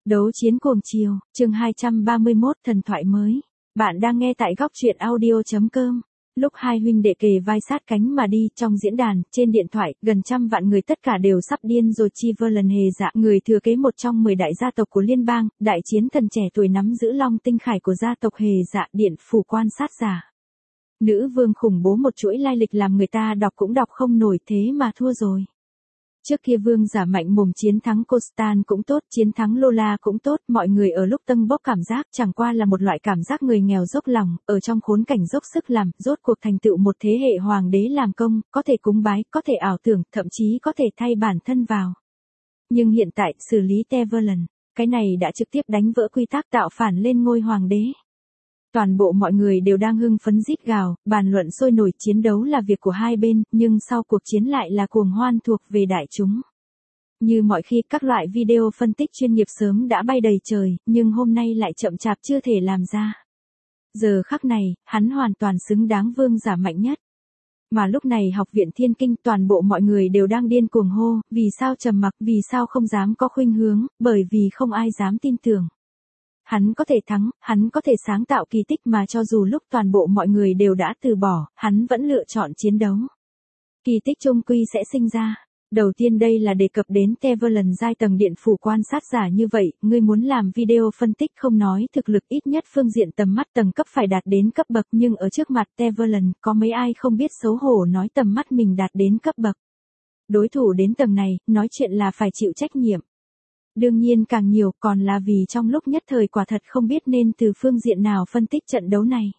Đấu chiến cuồng chiều, chương 231 thần thoại mới. Bạn đang nghe tại góc truyện audio.com. Lúc hai huynh đệ kề vai sát cánh mà đi trong diễn đàn, trên điện thoại, gần trăm vạn người tất cả đều sắp điên rồi. Chiverland Hề Dạ, người thừa kế một trong 10 đại gia tộc của liên bang, đại chiến thần trẻ tuổi nắm giữ long tinh khải của gia tộc Hề Dạ, điện phủ quan sát giả. Nữ vương khủng bố, một chuỗi lai lịch làm người ta đọc cũng đọc không nổi, thế mà thua rồi. Trước kia vương giả mạnh mồm chiến thắng Constan cũng tốt, chiến thắng Lola cũng tốt, mọi người ở lúc tâng bốc cảm giác chẳng qua là một loại cảm giác người nghèo dốc lòng, ở trong khốn cảnh dốc sức làm, rốt cuộc thành tựu một thế hệ hoàng đế làm công, có thể cúng bái, có thể ảo tưởng, thậm chí có thể thay bản thân vào. Nhưng hiện tại, xử lý Teverland, cái này đã trực tiếp đánh vỡ quy tắc tạo phản lên ngôi hoàng đế. Toàn bộ mọi người đều đang hưng phấn rít gào, bàn luận sôi nổi, chiến đấu là việc của hai bên, nhưng sau cuộc chiến lại là cuồng hoan thuộc về đại chúng. Như mọi khi, các loại video phân tích chuyên nghiệp sớm đã bay đầy trời, nhưng hôm nay lại chậm chạp chưa thể làm ra. Giờ khắc này, hắn hoàn toàn xứng đáng vương giả mạnh nhất. Mà lúc này học viện Thiên Kinh, toàn bộ mọi người đều đang điên cuồng hô, vì sao trầm mặc, vì sao không dám có khuynh hướng, bởi vì không ai dám tin tưởng. Hắn có thể thắng, hắn có thể sáng tạo kỳ tích, mà cho dù lúc toàn bộ mọi người đều đã từ bỏ, hắn vẫn lựa chọn chiến đấu. Kỳ tích chung quy sẽ sinh ra. Đầu tiên đây là đề cập đến Teverland giai tầng điện phủ quan sát giả như vậy, ngươi muốn làm video phân tích không nói thực lực, ít nhất phương diện tầm mắt tầng cấp phải đạt đến cấp bậc, nhưng ở trước mặt Teverland, có mấy ai không biết xấu hổ nói tầm mắt mình đạt đến cấp bậc. Đối thủ đến tầm này, nói chuyện là phải chịu trách nhiệm. Đương nhiên càng nhiều còn là vì trong lúc nhất thời quả thật không biết nên từ phương diện nào phân tích trận đấu này.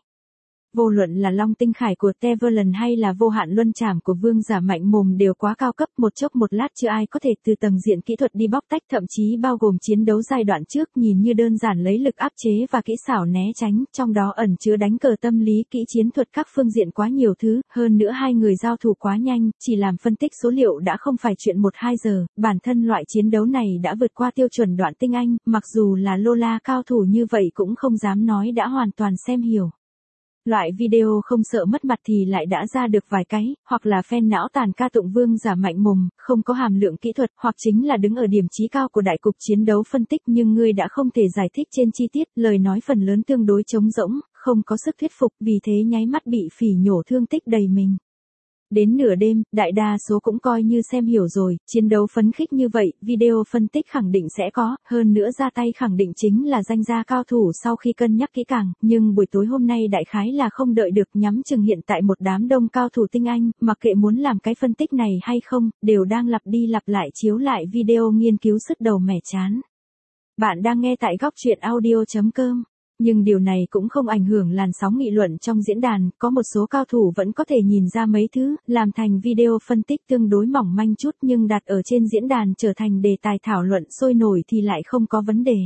Vô luận là long tinh khải của Teverland hay là vô hạn luân trảm của vương giả mạnh mồm đều quá cao cấp, một chốc một lát chưa ai có thể từ tầng diện kỹ thuật đi bóc tách, thậm chí bao gồm chiến đấu giai đoạn trước nhìn như đơn giản lấy lực áp chế và kỹ xảo né tránh, trong đó ẩn chứa đánh cờ tâm lý, kỹ chiến thuật, các phương diện quá nhiều thứ, hơn nữa hai người giao thủ quá nhanh, chỉ làm phân tích số liệu đã không phải chuyện 1-2 giờ, bản thân loại chiến đấu này đã vượt qua tiêu chuẩn đoạn tinh anh, mặc dù là Lola cao thủ như vậy cũng không dám nói đã hoàn toàn xem hiểu. Loại video không sợ mất mặt thì lại đã ra được vài cái, hoặc là fan não tàn ca tụng vương giả mạnh mồm, không có hàm lượng kỹ thuật, hoặc chính là đứng ở điểm chí cao của đại cục chiến đấu phân tích, nhưng ngươi đã không thể giải thích trên chi tiết, lời nói phần lớn tương đối trống rỗng, không có sức thuyết phục, vì thế nháy mắt bị phỉ nhổ thương tích đầy mình. Đến nửa đêm, đại đa số cũng coi như xem hiểu rồi, chiến đấu phấn khích như vậy, video phân tích khẳng định sẽ có, hơn nữa ra tay khẳng định chính là danh gia cao thủ sau khi cân nhắc kỹ càng, nhưng buổi tối hôm nay đại khái là không đợi được, nhắm chừng hiện tại một đám đông cao thủ tinh anh, mặc kệ muốn làm cái phân tích này hay không, đều đang lặp đi lặp lại chiếu lại video nghiên cứu sứt đầu mẻ chán. Bạn đang nghe tại góc truyện audio.com. Nhưng điều này cũng không ảnh hưởng làn sóng nghị luận trong diễn đàn, có một số cao thủ vẫn có thể nhìn ra mấy thứ, làm thành video phân tích tương đối mỏng manh chút, nhưng đặt ở trên diễn đàn trở thành đề tài thảo luận sôi nổi thì lại không có vấn đề.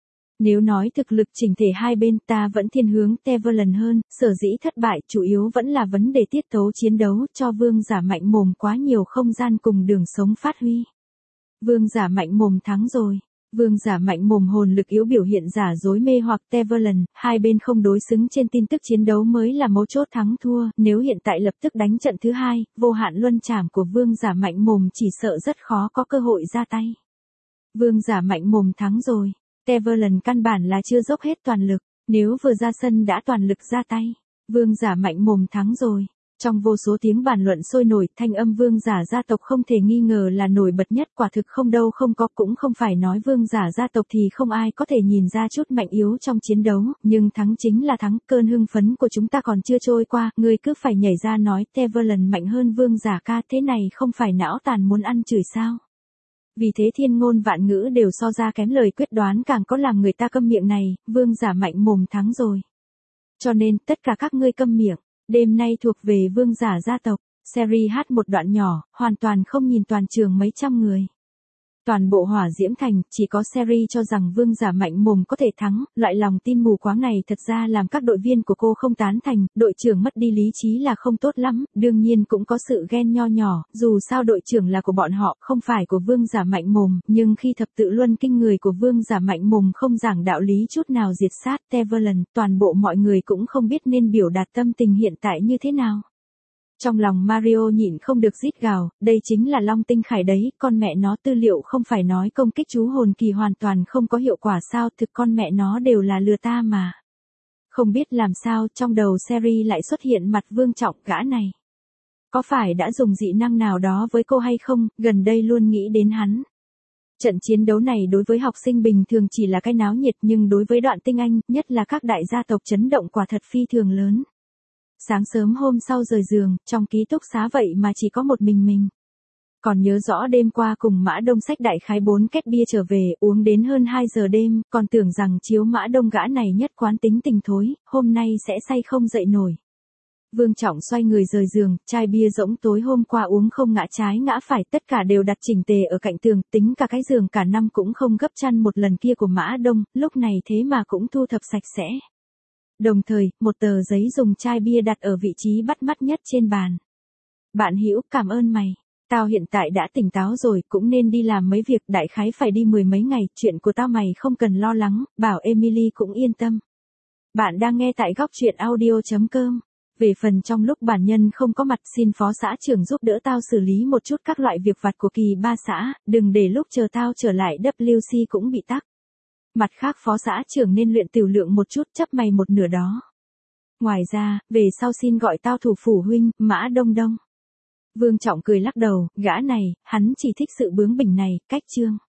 Nếu nói thực lực chỉnh thể hai bên, ta vẫn thiên hướng Teverland hơn, sở dĩ thất bại chủ yếu vẫn là vấn đề tiết tấu chiến đấu, cho vương giả mạnh mồm quá nhiều không gian cùng đường sống phát huy. Vương giả mạnh mồm thắng rồi. Vương giả mạnh mồm hồn lực yếu biểu hiện giả dối mê hoặc Teverland, hai bên không đối xứng trên tin tức chiến đấu mới là mấu chốt thắng thua, nếu hiện tại lập tức đánh trận thứ hai, vô hạn luân trảm của vương giả mạnh mồm chỉ sợ rất khó có cơ hội ra tay. Vương giả mạnh mồm thắng rồi, Teverland căn bản là chưa dốc hết toàn lực, nếu vừa ra sân đã toàn lực ra tay, vương giả mạnh mồm thắng rồi. Trong vô số tiếng bàn luận sôi nổi, thanh âm vương giả gia tộc không thể nghi ngờ là nổi bật nhất, quả thực không đâu không có, cũng không phải nói vương giả gia tộc thì không ai có thể nhìn ra chút mạnh yếu trong chiến đấu, nhưng thắng chính là thắng, cơn hưng phấn của chúng ta còn chưa trôi qua, ngươi cứ phải nhảy ra nói Teverland mạnh hơn vương giả ca, thế này không phải não tàn muốn ăn chửi sao? Vì thế thiên ngôn vạn ngữ đều so ra kém, lời quyết đoán càng có làm người ta câm miệng này, vương giả mạnh mồm thắng rồi. Cho nên, tất cả các ngươi câm miệng. Đêm nay thuộc về vương giả gia tộc, series hát một đoạn nhỏ, hoàn toàn không nhìn toàn trường mấy trăm người. Toàn bộ Hỏa Diễm Thành, chỉ có series cho rằng vương giả mạnh mồm có thể thắng, loại lòng tin mù quáng này thật ra làm các đội viên của cô không tán thành, đội trưởng mất đi lý trí là không tốt lắm, đương nhiên cũng có sự ghen nho nhỏ, dù sao đội trưởng là của bọn họ, không phải của vương giả mạnh mồm, nhưng khi thập tự luân kinh người của vương giả mạnh mồm không giảng đạo lý chút nào diệt sát Teverland, toàn bộ mọi người cũng không biết nên biểu đạt tâm tình hiện tại như thế nào. Trong lòng Mario nhịn không được rít gào, đây chính là Long Tinh Khải đấy, con mẹ nó tư liệu không phải nói công kích chú hồn kỳ hoàn toàn không có hiệu quả sao, thực con mẹ nó đều là lừa ta mà. Không biết làm sao trong đầu series lại xuất hiện mặt Vương Trọng gã này. Có phải đã dùng dị năng nào đó với cô hay không, gần đây luôn nghĩ đến hắn. Trận chiến đấu này đối với học sinh bình thường chỉ là cái náo nhiệt nhưng đối với Đoạn Tinh Anh, nhất là các đại gia tộc chấn động quả thật phi thường lớn. Sáng sớm hôm sau rời giường, trong ký túc xá vậy mà chỉ có một mình. Còn nhớ rõ đêm qua cùng Mã Đông xách đại khái 4 két bia trở về, uống đến hơn 2 giờ đêm, còn tưởng rằng chiếu Mã Đông gã này nhất quán tính tình thối, hôm nay sẽ say không dậy nổi. Vương Trọng xoay người rời giường, chai bia rỗng tối hôm qua uống không ngã trái ngã phải, tất cả đều đặt chỉnh tề ở cạnh tường, tính cả cái giường cả năm cũng không gấp chăn một lần kia của Mã Đông, lúc này thế mà cũng thu thập sạch sẽ. Đồng thời, một tờ giấy dùng chai bia đặt ở vị trí bắt mắt nhất trên bàn. Bạn Hữu, cảm ơn mày. Tao hiện tại đã tỉnh táo rồi, cũng nên đi làm mấy việc, đại khái phải đi 10 mấy ngày, chuyện của tao mày không cần lo lắng, bảo Emily cũng yên tâm. Bạn đang nghe tại góc truyện audio.com. Về phần trong lúc bản nhân không có mặt, xin phó xã trưởng giúp đỡ tao xử lý một chút các loại việc vặt của kỳ ba xã, đừng để lúc chờ tao trở lại WC cũng bị tắc. Mặt khác phó xã trưởng nên luyện tiểu lượng một chút, chấp mày một nửa đó. Ngoài ra, về sau xin gọi tao thủ phủ huynh, Mã Đông Đông. Vương Trọng cười lắc đầu, gã này, hắn chỉ thích sự bướng bỉnh này, cách chương.